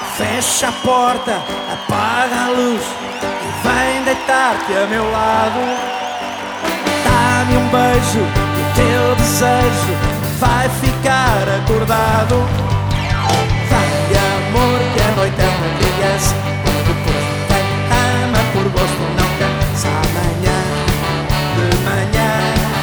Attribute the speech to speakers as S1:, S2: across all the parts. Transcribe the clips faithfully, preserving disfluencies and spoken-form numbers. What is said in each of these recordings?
S1: Fecha a porta, apaga a luz e vem deitar-te a meu lado. Dá-me um beijo e o teu desejo vai ficar acordado. Vai, amor, que a noite é uma criança. Depois quem ama por gosto não cansa. Amanhã de manhã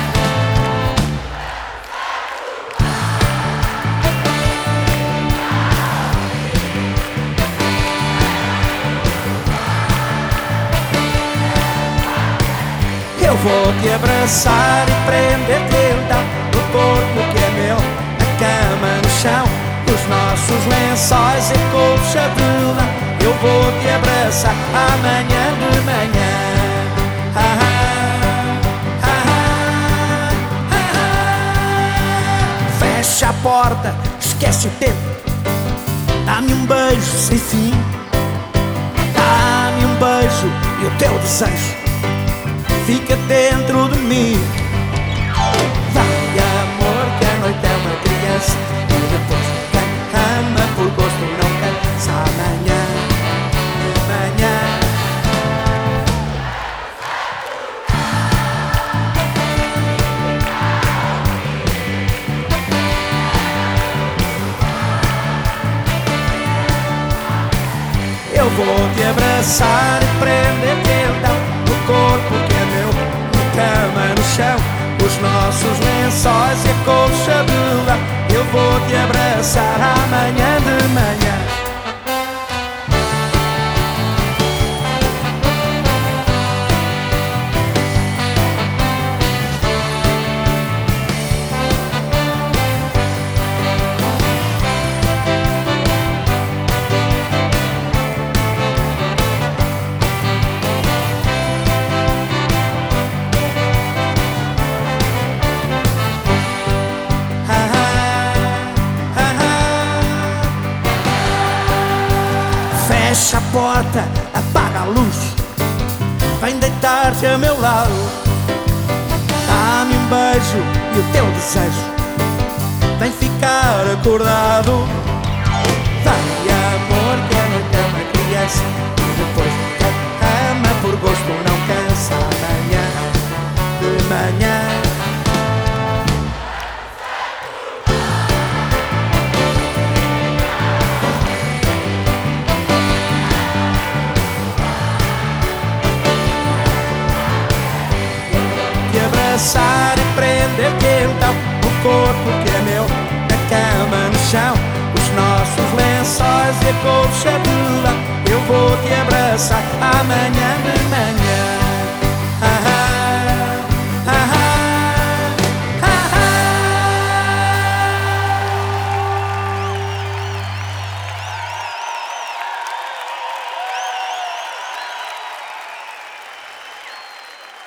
S1: eu vou te abraçar e prender-te então no corpo que é meu, a cama no chão, os nossos lençóis e colcha de lã. Eu vou te abraçar amanhã de manhã. Ah, ah, ah, ah, ah. Fecha a porta, esquece o tempo, dá-me um beijo sem fim. Dá-me um beijo e o teu desejo fica dentro de mim. Vai, amor, que a noite é uma criança. E depois quem ama por gosto não cansa. Amanhã de manhã eu vou te abraçar e prender-te então no corpo que é meu, na cama no chão, os nossos lençóis e a colcha de lã. Eu vou te abraçar amanhã de manhã. Fecha a porta, apaga a luz, vem deitar-te a meu lado. Dá-me um beijo e o teu desejo vem ficar acordado. Vai, amor, que a noite é uma criança. E depois quem ama por gosto não cansa. Amanhã de manhã abraçar e prender-te então o corpo que é meu, a cama no chão, os nossos lençóis e a colcha de lã. Eu vou te abraçar amanhã de manhã.